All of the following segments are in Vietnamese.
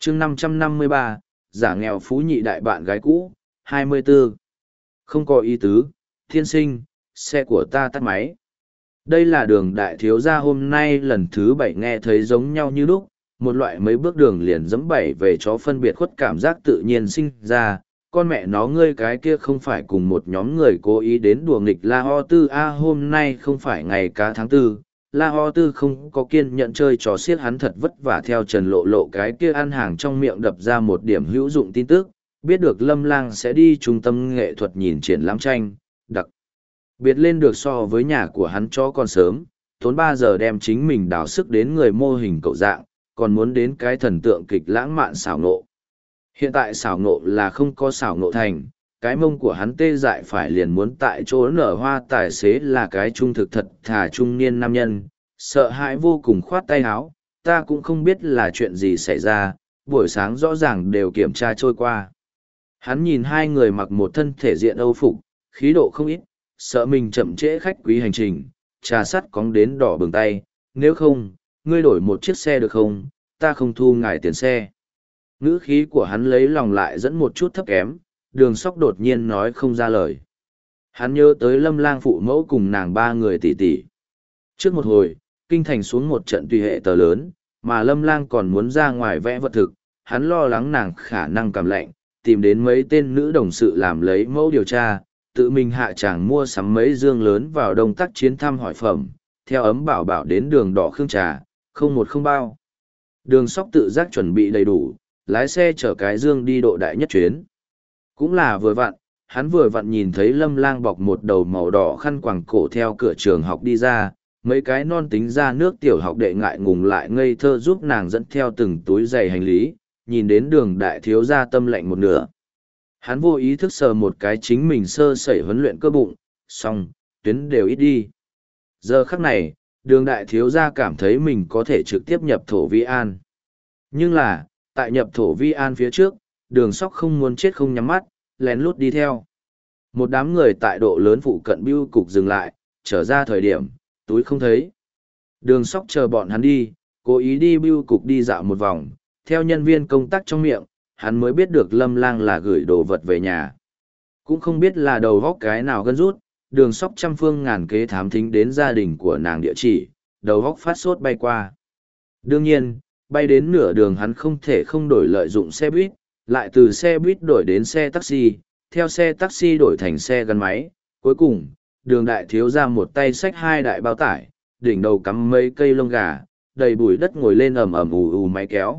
chương 553, giả nghèo phú nhị đại bạn gái cũ, 24. Không có ý tứ, thiên sinh, xe của ta tắt máy. Đây là đường đại thiếu gia hôm nay lần thứ 7 nghe thấy giống nhau như lúc, một loại mấy bước đường liền dẫm bảy về chó phân biệt khuất cảm giác tự nhiên sinh ra. Con mẹ nó ngươi cái kia không phải cùng một nhóm người cố ý đến đùa nghịch La Ho Tư A, hôm nay không phải ngày cá tháng tư. La Ho Tư không có kiên nhẫn chơi trò xiết, hắn thật vất vả theo Trần Lộ Lộ cái kia ăn hàng trong miệng đập ra một điểm hữu dụng tin tức, biết được Lâm Lang sẽ đi trung tâm nghệ thuật nhìn triển lãm tranh, đặc biệt lên được so với nhà của hắn cho còn sớm, tốn 3 giờ đem chính mình đào sức đến người mô hình cậu dạng, còn muốn đến cái thần tượng kịch lãng mạn xảo nộ. Hiện tại xảo nộ là không có xảo nộ thành, cái mông của hắn tê dại phải liền muốn tại chỗ nở hoa. Tài xế là cái trung thực thật thà trung niên nam nhân, sợ hãi vô cùng khoát tay áo, ta cũng không biết là chuyện gì xảy ra, buổi sáng rõ ràng đều kiểm tra trôi qua. Hắn nhìn hai người mặc một thân thể diện âu phục, khí độ không ít, sợ mình chậm trễ khách quý hành trình, trà sắt cóng đến đỏ bừng tay, nếu không, ngươi đổi một chiếc xe được không, ta không thu ngài tiền xe. Ngữ khí của hắn lấy lòng lại dẫn một chút thấp kém, Đường Sóc đột nhiên nói không ra lời. Hắn nhớ tới Lâm Lang phụ mẫu cùng nàng 3 người tỷ tỷ. Trước một hồi, kinh thành xuống một trận tùy hệ tờ lớn, mà Lâm Lang còn muốn ra ngoài vẽ vật thực, hắn lo lắng nàng khả năng cảm lạnh, tìm đến mấy tên nữ đồng sự làm lấy mẫu điều tra, tự mình hạ tràng mua sắm mấy dương lớn vào Đông Tác Chiến thăm hỏi phẩm, theo ấm bảo bảo đến đường đỏ Khương Trà, không một không bao. Đường Sóc tự giác chuẩn bị đầy đủ, lái xe chở cái dương đi độ đại nhất chuyến. Cũng là vừa vặn, hắn vừa vặn nhìn thấy Lâm Lang bọc một đầu màu đỏ khăn quàng cổ theo cửa trường học đi ra, mấy cái non tính ra nước tiểu học đệ ngại ngùng lại ngây thơ giúp nàng dẫn theo từng túi giày hành lý, nhìn đến đường đại thiếu gia tâm lạnh một nửa. Hắn vô ý thức sờ một cái chính mình sơ sẩy huấn luyện cơ bụng, xong, tuyến đều ít đi. Giờ khắc này, đường đại thiếu gia cảm thấy mình có thể trực tiếp nhập thổ Vi An. Nhưng là, tại nhập thổ Vi An phía trước, Đường Sóc không muốn chết không nhắm mắt, lén lút đi theo. Một đám người tại độ lớn phụ cận bưu cục dừng lại, trở ra thời điểm, túi không thấy. Đường Sóc chờ bọn hắn đi, cố ý đi bưu cục đi dạo một vòng, theo nhân viên công tác trong miệng, hắn mới biết được Lâm Lang là gửi đồ vật về nhà. Cũng không biết là đầu góc cái nào gân rút, Đường Sóc trăm phương ngàn kế thám thính đến gia đình của nàng địa chỉ, đầu góc phát sốt bay qua. Đương nhiên, bay đến nửa đường hắn không thể không đổi lợi dụng xe buýt, lại từ xe buýt đổi đến xe taxi, theo xe taxi đổi thành xe gắn máy. Cuối cùng, đường đại thiếu ra một tay xách 2 đại bao tải, đỉnh đầu cắm mấy cây lông gà, đầy bụi đất ngồi lên ầm ầm ù ù máy kéo.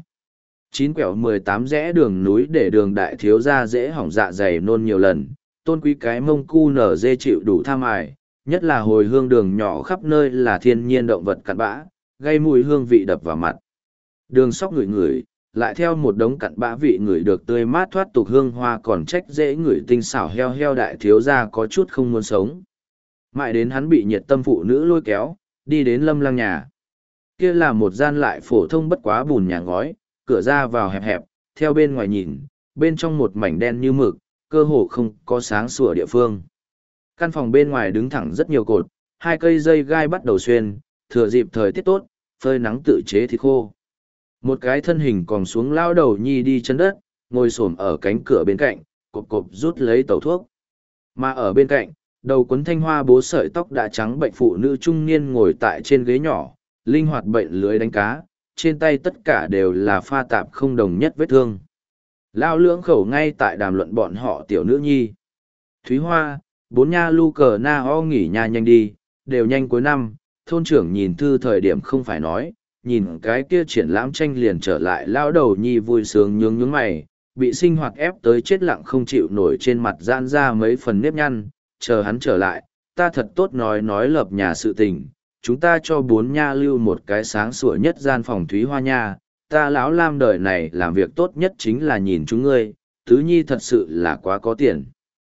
9 quẹo 18 rẽ đường núi để đường đại thiếu ra dễ hỏng dạ dày nôn nhiều lần, tôn quý cái mông cu nở dê chịu đủ tham ải, nhất là hồi hương đường nhỏ khắp nơi là thiên nhiên động vật cặn bã, gây mùi hương vị đập vào mặt. Đường Sóc ngửi ngửi, lại theo một đống cặn bã vị ngửi được tươi mát thoát tục hương hoa, còn trách dễ ngửi tinh xảo heo heo đại thiếu gia có chút không muốn sống. Mãi đến hắn bị nhiệt tâm phụ nữ lôi kéo, đi đến Lâm Lang nhà. Kia là một gian lại phổ thông bất quá bùn nhà ngói, cửa ra vào hẹp hẹp, theo bên ngoài nhìn, bên trong một mảnh đen như mực, cơ hồ không có sáng sủa địa phương. Căn phòng bên ngoài đứng thẳng rất nhiều cột, 2 cây dây gai bắt đầu xuyên, thừa dịp thời tiết tốt, phơi nắng tự chế thịt khô. Một cái thân hình còn xuống lao đầu nhi đi chân đất, ngồi xổm ở cánh cửa bên cạnh, cộp cộp rút lấy tẩu thuốc. Mà ở bên cạnh, đầu quấn thanh hoa bố sợi tóc đã trắng bệnh phụ nữ trung niên ngồi tại trên ghế nhỏ, linh hoạt bệnh lưới đánh cá, trên tay tất cả đều là pha tạp không đồng nhất vết thương. Lao lưỡng khẩu ngay tại đàm luận bọn họ tiểu nữ nhi. Thúy Hoa, 4 nha lu cờ na ho nghỉ nha nhanh đi, đều nhanh cuối năm, thôn trưởng nhìn thư thời điểm không phải nói, nhìn cái kia triển lãm tranh liền trở lại. Lao đầu nhi vui sướng nhướng nhướng mày, bị sinh hoạt ép tới chết lặng không chịu nổi, trên mặt giãn ra mấy phần nếp nhăn, chờ hắn trở lại, ta thật tốt nói lập nhà sự tình, chúng ta cho 4 nha lưu một cái sáng sủa nhất gian phòng. Thúy Hoa nha, ta lão lam đời này làm việc tốt nhất chính là nhìn chúng ngươi, tứ nhi thật sự là quá có tiền.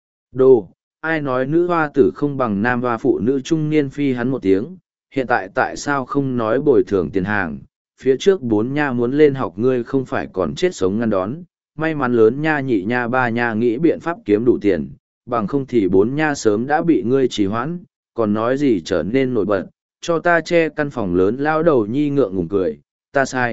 Đồ, ai nói nữ hoa tử không bằng nam hoa, phụ nữ trung niên phi hắn một tiếng, hiện tại sao không nói bồi thường tiền hàng, phía trước 4 nha muốn lên học ngươi không phải còn chết sống ngăn đón, may mắn lớn nha nhị nha ba nha nghĩ biện pháp kiếm đủ tiền, bằng không thì 4 nha sớm đã bị ngươi trì hoãn, còn nói gì trở nên nổi bật, cho ta che căn phòng lớn. Lao đầu nhi ngượng ngùng cười, ta sai,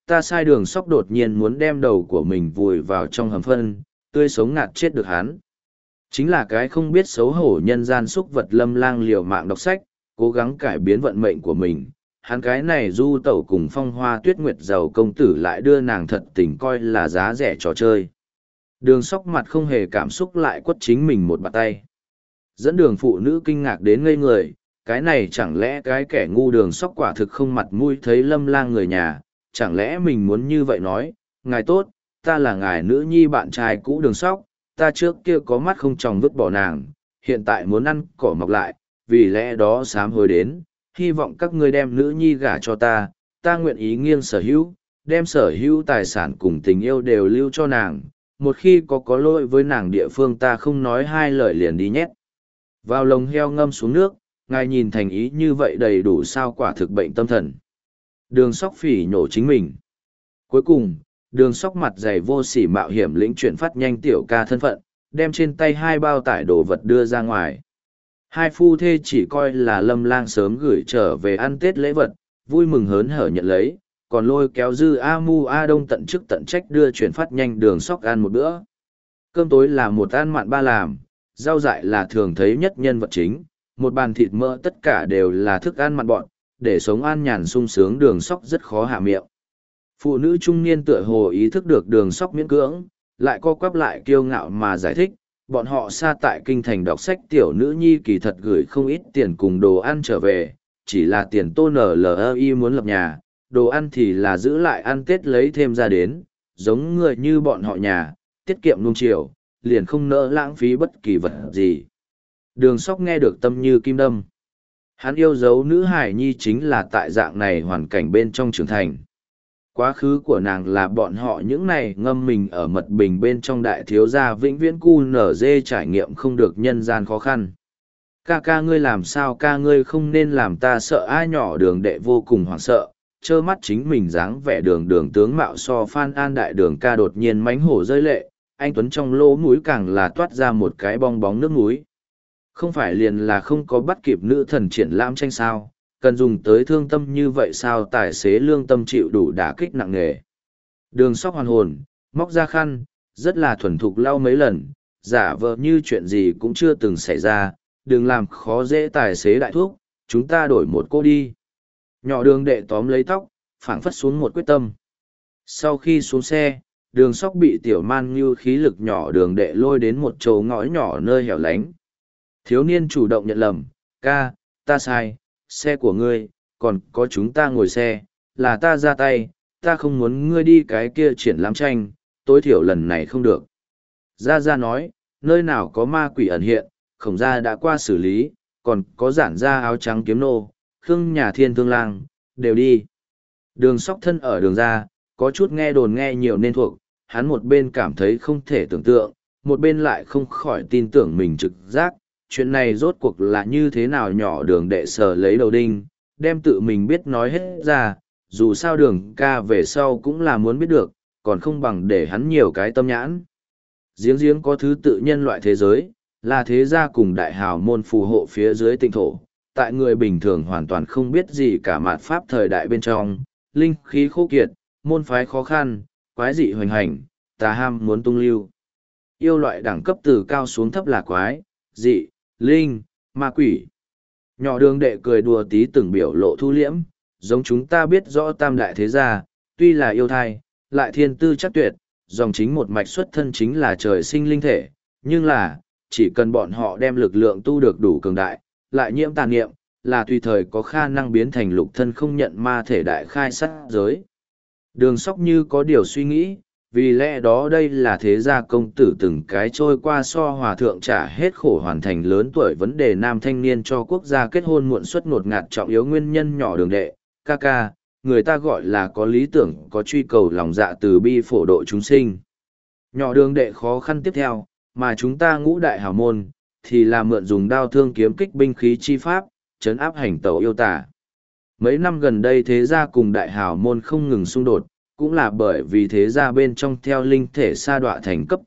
ta sai Đường Sóc đột nhiên muốn đem đầu của mình vùi vào trong hầm phân, tươi sống ngạt chết được hắn. Chính là cái không biết xấu hổ nhân gian xúc vật Lâm Lang liều mạng đọc sách, cố gắng cải biến vận mệnh của mình. Hắn cái này du tẩu cùng Phong Hoa Tuyết Nguyệt giàu công tử lại đưa nàng thật tình coi là giá rẻ trò chơi. Đường Sóc mặt không hề cảm xúc lại quất chính mình một bàn tay. Dẫn đường phụ nữ kinh ngạc đến ngây người, cái này chẳng lẽ cái kẻ ngu Đường Sóc quả thực không mặt mũi thấy Lâm Lang người nhà, chẳng lẽ mình muốn như vậy nói, ngài tốt, ta là ngài nữ nhi bạn trai cũ Đường Sóc, ta trước kia có mắt không tròng vứt bỏ nàng, hiện tại muốn ăn cỏ mọc lại, vì lẽ đó sám hối đến, hy vọng các ngươi đem nữ nhi gả cho ta, ta nguyện ý nghiêng sở hữu, đem sở hữu tài sản cùng tình yêu đều lưu cho nàng, một khi có lỗi với nàng địa phương ta không nói hai lời liền đi nhét. Vào lồng heo ngâm xuống nước, ngài nhìn thành ý như vậy đầy đủ sao, quả thực bệnh tâm thần. Đường Sóc phỉ nhổ chính mình. Cuối cùng, Đường Sóc mặt dày vô sỉ mạo hiểm lĩnh chuyển phát nhanh tiểu ca thân phận, đem trên tay 2 bao tải đồ vật đưa ra ngoài. Hai phu thê chỉ coi là Lâm Lang sớm gửi trở về ăn Tết lễ vật, vui mừng hớn hở nhận lấy, còn lôi kéo Dư A Mu A Đông tận chức tận trách đưa chuyển phát nhanh Đường Sóc ăn một bữa. Cơm tối là một ăn mặn ba làm, rau dại là thường thấy nhất nhân vật chính, một bàn thịt mỡ tất cả đều là thức ăn mặn bọn, để sống an nhàn sung sướng Đường Sóc rất khó hạ miệng. Phụ nữ trung niên tựa hồ ý thức được Đường Sóc miễn cưỡng, lại co quắp lại kiêu ngạo mà giải thích, bọn họ xa tại kinh thành đọc sách tiểu nữ nhi kỳ thật gửi không ít tiền cùng đồ ăn trở về, chỉ là tiền tô NLI muốn lập nhà, đồ ăn thì là giữ lại ăn Tết lấy thêm ra đến, giống người như bọn họ nhà, tiết kiệm nung chiều, liền không nỡ lãng phí bất kỳ vật gì. Đường Sóc nghe được tâm như kim đâm. Hắn yêu dấu nữ hải nhi chính là tại dạng này hoàn cảnh bên trong trưởng thành. Quá khứ của nàng là bọn họ những này ngâm mình ở mật bình bên trong đại thiếu gia vĩnh viễn cu nở dê trải nghiệm không được nhân gian khó khăn. Ca ca ngươi làm sao, ca ngươi không nên làm ta sợ, ai nhỏ Đường đệ vô cùng hoảng sợ, trơ mắt chính mình dáng vẻ đường tướng mạo so Phan An đại đường ca đột nhiên mánh hổ rơi lệ, anh Tuấn trong lỗ mũi càng là toát ra một cái bong bóng nước mũi. Không phải liền là không có bắt kịp nữ thần triển lãm tranh sao, cần dùng tới thương tâm như vậy sao, tài xế lương tâm chịu đủ đả kích nặng nề. Đường Sóc hoàn hồn, móc ra khăn, rất là thuần thục lau mấy lần, giả vờ như chuyện gì cũng chưa từng xảy ra, đừng làm khó dễ tài xế đại thúc, chúng ta đổi một cô đi. Nhỏ Đường đệ tóm lấy tóc, phảng phất xuống một quyết tâm. Sau khi xuống xe, Đường Sóc bị tiểu man như khí lực nhỏ Đường đệ lôi đến một chỗ ngõ nhỏ nơi hẻo lánh. Thiếu niên chủ động nhận lầm, ca, ta sai, xe của ngươi, còn có chúng ta ngồi xe, là ta ra tay, ta không muốn ngươi đi cái kia triển lãm tranh, tối thiểu lần này không được. Gia Gia nói, nơi nào có ma quỷ ẩn hiện, Khổng gia đã qua xử lý, còn có Giản gia áo trắng kiếm nô, Khương nhà thiên thương lang, đều đi. Đường Sóc thân ở đường ra, có chút nghe đồn nghe nhiều nên thuộc, hắn một bên cảm thấy không thể tưởng tượng, một bên lại không khỏi tin tưởng mình trực giác. Chuyện này rốt cuộc là như thế nào, nhỏ Đường đệ sờ lấy đầu đinh, đem tự mình biết nói hết ra, dù sao Đường ca về sau cũng là muốn biết được, còn không bằng để hắn nhiều cái tâm nhãn. Giếng có thứ tự nhân loại thế giới, là thế gia cùng đại hào môn phù hộ phía dưới tinh thổ, tại người bình thường hoàn toàn không biết gì cả mạt pháp thời đại bên trong, linh khí khô kiệt, môn phái khó khăn, quái dị hoành hành, tà ham muốn tung lưu. Yêu loại đẳng cấp từ cao xuống thấp là quái, dị, linh, ma quỷ. Nhỏ Đường đệ cười đùa tí từng biểu lộ thu liễm, giống chúng ta biết rõ tam đại thế gia, tuy là yêu thai, lại thiên tư chắc tuyệt, dòng chính một mạch xuất thân chính là trời sinh linh thể, nhưng là, chỉ cần bọn họ đem lực lượng tu được đủ cường đại, lại nhiễm tà niệm, là tùy thời có khả năng biến thành lục thân không nhận ma thể đại khai sát giới. Đường Sóc như có điều suy nghĩ, vì lẽ đó đây là thế gia công tử từng cái trôi qua so hòa thượng trả hết khổ hoàn thành lớn tuổi vấn đề nam thanh niên cho quốc gia kết hôn muộn suất ngột ngạt trọng yếu nguyên nhân. Nhỏ Đường đệ, ca ca, người ta gọi là có lý tưởng, có truy cầu lòng dạ từ bi phổ độ chúng sinh. Nhỏ Đường đệ khó khăn tiếp theo, mà chúng ta ngũ đại hào môn, thì là mượn dùng đao thương kiếm kích binh khí chi pháp, trấn áp hành tẩu yêu tả. Mấy năm gần đây thế gia cùng đại hào môn không ngừng xung đột, cũng là bởi vì thế gia bên trong theo linh thể sa đọa thành cấp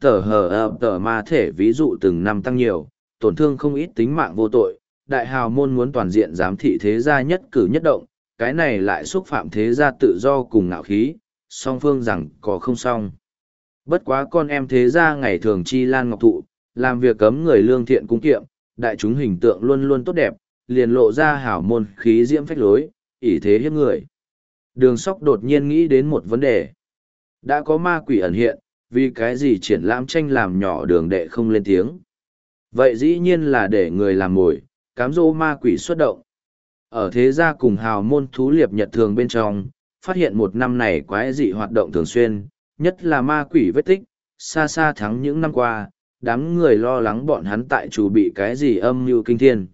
tờ ma thể, ví dụ từng năm tăng nhiều, tổn thương không ít tính mạng vô tội. Đại hào môn muốn toàn diện giám thị thế gia nhất cử nhất động, cái này lại xúc phạm thế gia tự do cùng ngạo khí, song phương rằng có không xong. Bất quá con em thế gia ngày thường chi lan ngọc thụ, làm việc cấm người lương thiện cung kiệm, đại chúng hình tượng luôn luôn tốt đẹp, liền lộ ra hảo môn khí diễm phách lối, ỷ thế hiếp người. Đường Sóc đột nhiên nghĩ đến một vấn đề. Đã có ma quỷ ẩn hiện, vì cái gì triển lãm tranh làm nhỏ Đường Đệ không lên tiếng? Vậy dĩ nhiên là để người làm mồi, cám dỗ ma quỷ xuất động. Ở thế gia cùng hào môn thú liệp nhật thường bên trong, phát hiện một năm này quái dị hoạt động thường xuyên, nhất là ma quỷ vết tích, xa xa thắng những năm qua, đám người lo lắng bọn hắn tại chủ bị cái gì âm mưu kinh thiên.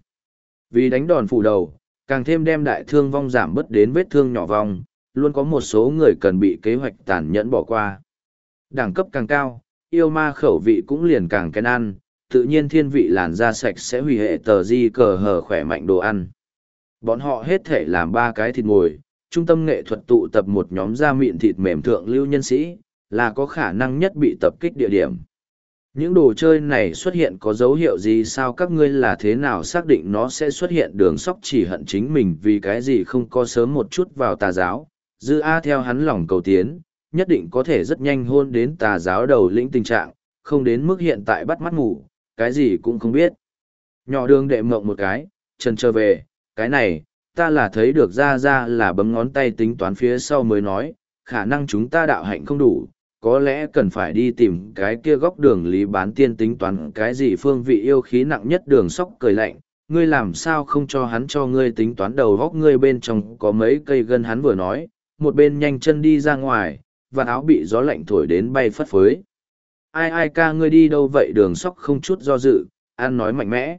Vì đánh đòn phủ đầu, càng thêm đem đại thương vong giảm bớt đến vết thương nhỏ vong, luôn có một số người cần bị kế hoạch tàn nhẫn bỏ qua. Đẳng cấp càng cao, yêu ma khẩu vị cũng liền càng kén ăn, tự nhiên thiên vị làn da sạch sẽ hủy hệ tờ di cờ hờ khỏe mạnh đồ ăn. Bọn họ hết thể làm 3 cái thịt ngồi, trung tâm nghệ thuật tụ tập một nhóm da mịn thịt mềm thượng lưu nhân sĩ, là có khả năng nhất bị tập kích địa điểm. Những đồ chơi này xuất hiện có dấu hiệu gì sao các ngươi là thế nào xác định nó sẽ xuất hiện? Đường Sóc chỉ hận chính mình vì cái gì không có sớm một chút vào tà giáo, dư A theo hắn lòng cầu tiến, nhất định có thể rất nhanh hôn đến tà giáo đầu lĩnh tình trạng, không đến mức hiện tại bắt mắt ngủ, cái gì cũng không biết. Nhỏ Đường Đệ mộng một cái, trần trơ về, cái này, ta là thấy được ra là bấm ngón tay tính toán phía sau mới nói, khả năng chúng ta đạo hạnh không đủ, có lẽ cần phải đi tìm cái kia góc Đường Lý Bán Tiên tính toán cái gì phương vị yêu khí nặng nhất. Đường Sóc cười lạnh, ngươi làm sao không cho hắn cho ngươi tính toán đầu góc ngươi bên trong có mấy cây gân. Hắn vừa nói, một bên nhanh chân đi ra ngoài, và áo bị gió lạnh thổi đến bay phất phới. Ai ca ngươi đi đâu vậy? Đường Sóc không chút do dự, ăn nói mạnh mẽ.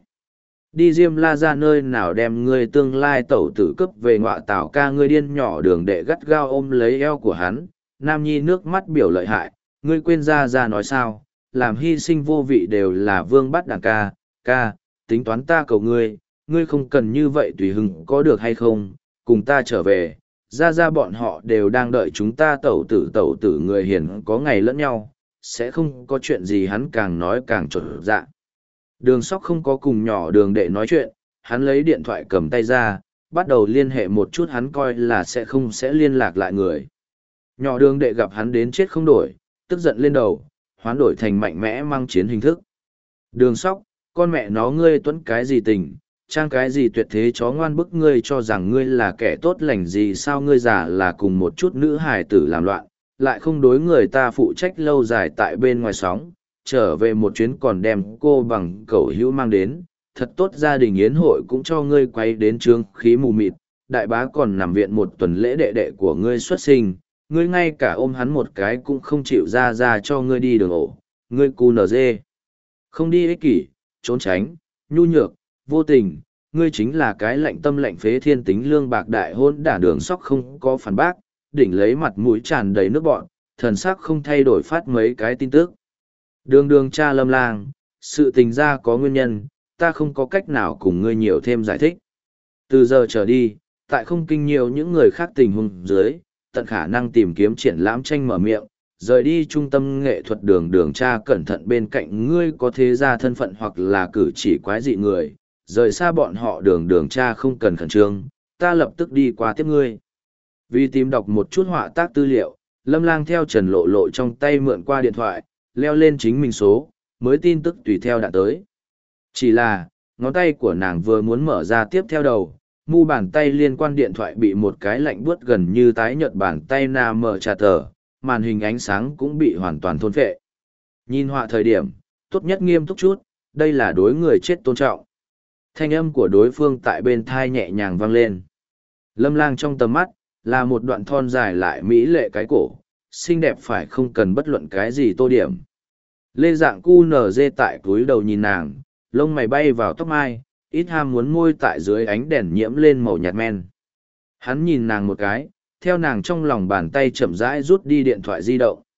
Đi Diêm La ra nơi nào đem ngươi tương lai tẩu tử cướp về ngọa tảo ca. Ngươi điên. Nhỏ Đường Đệ gắt gao ôm lấy eo của hắn, Nam Nhi nước mắt biểu lợi hại, ngươi quên ra nói sao, làm hy sinh vô vị đều là vương bắt đảng ca, tính toán ta cầu ngươi, ngươi không cần như vậy tùy hứng có được hay không, cùng ta trở về, ra bọn họ đều đang đợi chúng ta tẩu tử người hiền có ngày lẫn nhau, sẽ không có chuyện gì. Hắn càng nói càng trộn dạ. Đường Sóc không có cùng nhỏ Đường Đệ nói chuyện, hắn lấy điện thoại cầm tay ra, bắt đầu liên hệ một chút hắn coi là sẽ liên lạc lại người. Nhỏ Đường Đệ gặp hắn đến chết không đổi, tức giận lên đầu, hoán đổi thành mạnh mẽ mang chiến hình thức. Đường Sóc, con mẹ nó ngươi tuấn cái gì tình, trang cái gì tuyệt thế chó ngoan bức, ngươi cho rằng ngươi là kẻ tốt lành gì sao? Ngươi giả là cùng một chút nữ hài tử làm loạn, lại không đối người ta phụ trách lâu dài tại bên ngoài sóng, trở về một chuyến còn đem cô bằng cẩu hữu mang đến, thật tốt gia đình yến hội cũng cho ngươi quay đến trương khí mù mịt, đại bá còn nằm viện một tuần lễ đệ đệ của ngươi xuất sinh, ngươi ngay cả ôm hắn một cái cũng không chịu ra cho ngươi đi đường ổ, ngươi cu nở dê. Không đi ích kỷ, trốn tránh, nhu nhược, vô tình, ngươi chính là cái lạnh tâm lạnh phế thiên tính lương bạc đại hôn đả. Đường Sóc không có phản bác, đỉnh lấy mặt mũi tràn đầy nước bọn, thần sắc không thay đổi phát mấy cái tin tức. Đường cha Lâm Lang, sự tình ra có nguyên nhân, ta không có cách nào cùng ngươi nhiều thêm giải thích. Từ giờ trở đi, tại không kinh nhiều những người khác tình huống dưới, tận khả năng tìm kiếm triển lãm tranh mở miệng, rời đi trung tâm nghệ thuật. Đường cha cẩn thận bên cạnh ngươi có thế gia thân phận hoặc là cử chỉ quái dị người, rời xa bọn họ. Đường cha không cần khẩn trương, ta lập tức đi qua tiếp ngươi. Vì tìm đọc một chút họa tác tư liệu, Lâm Lang theo Trần Lộ Lộ trong tay mượn qua điện thoại, leo lên chính mình số, mới tin tức tùy theo đã tới. Chỉ là, ngón tay của nàng vừa muốn mở ra tiếp theo đầu, mu bàn tay liên quan điện thoại bị một cái lạnh buốt gần như tái nhợt bàn tay mở trà tờ, màn hình ánh sáng cũng bị hoàn toàn thôn phệ. Nhìn họa thời điểm, tốt nhất nghiêm túc chút, đây là đối người chết tôn trọng. Thanh âm của đối phương tại bên thai nhẹ nhàng vang lên. Lâm Lang trong tầm mắt, là một đoạn thon dài lại mỹ lệ cái cổ, xinh đẹp phải không cần bất luận cái gì tô điểm. Lê dạng cu nở dê tại cúi đầu nhìn nàng, lông mày bay vào tóc mai, ít ham muốn môi tại dưới ánh đèn nhiễm lên màu nhạt men. Hắn nhìn nàng một cái, theo nàng trong lòng bàn tay chậm rãi rút đi điện thoại di động.